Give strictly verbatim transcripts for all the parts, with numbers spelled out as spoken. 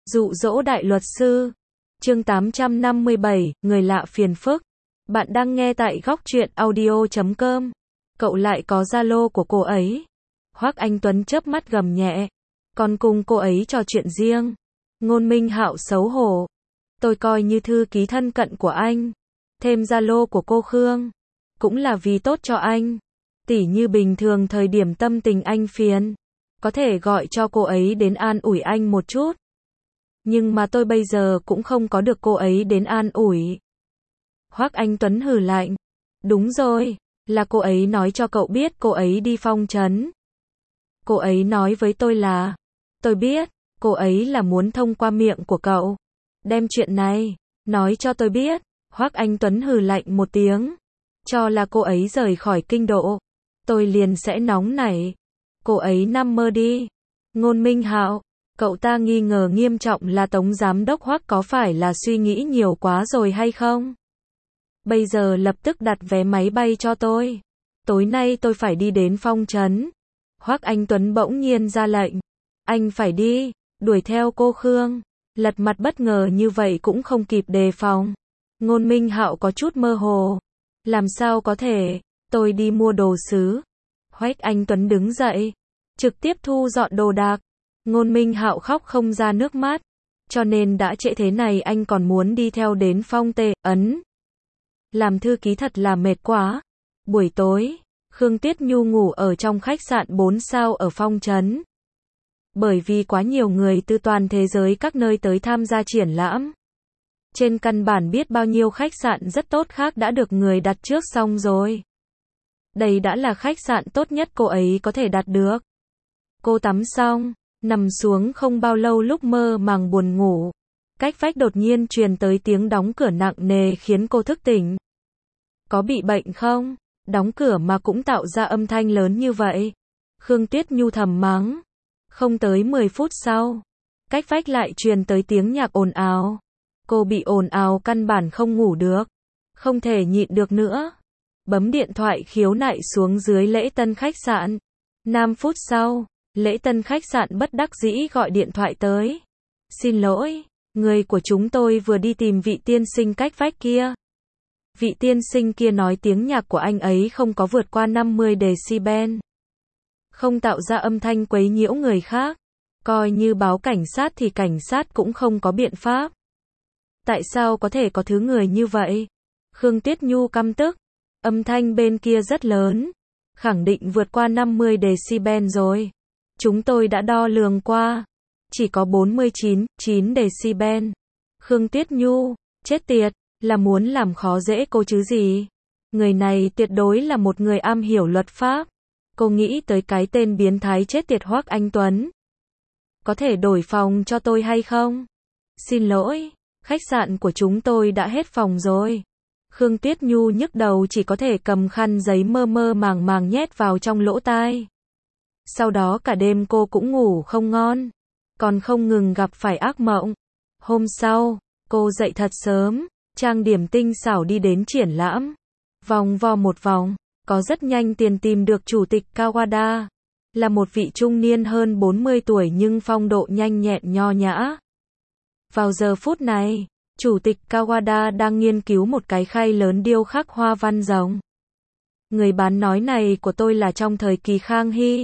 Dụ dỗ đại luật sư. Chương tám trăm năm mươi bảy, người lạ phiền phức. Bạn đang nghe tại góc truyện audio chấm com. Cậu lại có Zalo của cô ấy. Hoắc Anh Tuấn chớp mắt gầm nhẹ. Còn cùng cô ấy trò chuyện riêng. Ngôn Minh Hạo xấu hổ. Tôi coi như thư ký thân cận của anh. Thêm Zalo của cô Khương. Cũng là vì tốt cho anh. Tỉ như bình thường thời điểm tâm tình anh phiền. Có thể gọi cho cô ấy đến an ủi anh một chút. Nhưng mà tôi bây giờ cũng không có được cô ấy đến an ủi. Hoắc Anh Tuấn hừ lạnh. Đúng rồi, là cô ấy nói cho cậu biết cô ấy đi Phong Trấn. Cô ấy nói với tôi là, tôi biết, cô ấy là muốn thông qua miệng của cậu. Đem chuyện này, nói cho tôi biết. Hoắc Anh Tuấn hừ lạnh một tiếng. Cho là cô ấy rời khỏi kinh độ. Tôi liền sẽ nóng nảy. Cô ấy nằm mơ đi. Ngôn Minh Hạo. Cậu ta nghi ngờ nghiêm trọng là Tống Giám đốc Hoắc có phải là suy nghĩ nhiều quá rồi hay không? Bây giờ lập tức đặt vé máy bay cho tôi. Tối nay tôi phải đi đến Phong Trấn. Hoắc Anh Tuấn bỗng nhiên ra lệnh. Anh phải đi, đuổi theo cô Khương. Lật mặt bất ngờ như vậy cũng không kịp đề phòng. Ngôn Minh Hạo có chút mơ hồ. Làm sao có thể, tôi đi mua đồ sứ. Hoắc Anh Tuấn đứng dậy, trực tiếp thu dọn đồ đạc. Ngôn Minh Hạo khóc không ra nước mắt, cho nên đã trễ thế này anh còn muốn đi theo đến Phong Tê Ấn. Làm thư ký thật là mệt quá. Buổi tối, Khương Tuyết Nhu ngủ ở trong khách sạn bốn sao ở Phong Trấn. Bởi vì quá nhiều người từ toàn thế giới các nơi tới tham gia triển lãm. Trên căn bản biết bao nhiêu khách sạn rất tốt khác đã được người đặt trước xong rồi. Đây đã là khách sạn tốt nhất cô ấy có thể đặt được. Cô tắm xong, nằm xuống không bao lâu lúc mơ màng buồn ngủ. Cách vách đột nhiên truyền tới tiếng đóng cửa nặng nề khiến cô thức tỉnh. Có bị bệnh không? Đóng cửa mà cũng tạo ra âm thanh lớn như vậy. Khương Tuyết Nhu thầm mắng. Không tới mười phút sau, cách vách lại truyền tới tiếng nhạc ồn ào. Cô bị ồn ào căn bản không ngủ được. Không thể nhịn được nữa. Bấm điện thoại khiếu nại xuống dưới lễ tân khách sạn. năm phút sau, lễ tân khách sạn bất đắc dĩ gọi điện thoại tới. Xin lỗi, người của chúng tôi vừa đi tìm vị tiên sinh cách vách kia. Vị tiên sinh kia nói tiếng nhạc của anh ấy không có vượt qua năm mươi decibel. Không tạo ra âm thanh quấy nhiễu người khác. Coi như báo cảnh sát thì cảnh sát cũng không có biện pháp. Tại sao có thể có thứ người như vậy? Khương Tuyết Nhu căm tức. Âm thanh bên kia rất lớn. Khẳng định vượt qua năm mươi decibel rồi. Chúng tôi đã đo lường qua. Chỉ có bốn mươi chín phẩy chín decibel. Khương Tuyết Nhu, chết tiệt, là muốn làm khó dễ cô chứ gì. Người này tuyệt đối là một người am hiểu luật pháp. Cô nghĩ tới cái tên biến thái chết tiệt Hoắc Anh Tuấn. Có thể đổi phòng cho tôi hay không? Xin lỗi, khách sạn của chúng tôi đã hết phòng rồi. Khương Tuyết Nhu nhức đầu chỉ có thể cầm khăn giấy mơ mơ màng màng nhét vào trong lỗ tai. Sau đó cả đêm cô cũng ngủ không ngon. Còn không ngừng gặp phải ác mộng. Hôm sau, cô dậy thật sớm, trang điểm tinh xảo đi đến triển lãm. Vòng vo một vòng, có rất nhanh tiền tìm được chủ tịch Kawada. Là một vị trung niên hơn bốn mươi tuổi nhưng phong độ nhanh nhẹn nho nhã. Vào giờ phút này, chủ tịch Kawada đang nghiên cứu một cái khay lớn điêu khắc hoa văn rồng. Người bán nói này của tôi là trong thời kỳ Khang Hy.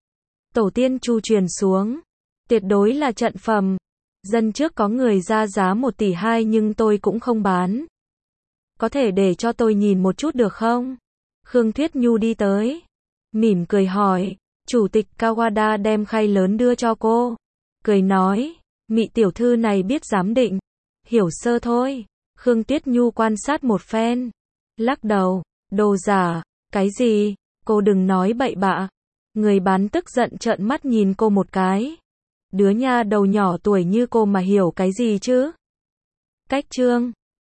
Tổ tiên Chu truyền xuống. Tuyệt đối là trận phẩm. Dân trước có người ra giá một tỷ hai nhưng tôi cũng không bán. Có thể để cho tôi nhìn một chút được không? Khương Tuyết Nhu đi tới. Mỉm cười hỏi. Chủ tịch Kawada đem khay lớn đưa cho cô. Cười nói. Mị tiểu thư này biết giám định. Hiểu sơ thôi. Khương Tuyết Nhu quan sát một phen. Lắc đầu. Đồ giả. Cái gì? Cô đừng nói bậy bạ. Người bán tức giận trợn mắt nhìn cô một cái. Đứa nha đầu nhỏ tuổi như cô mà hiểu cái gì chứ? Cách chương.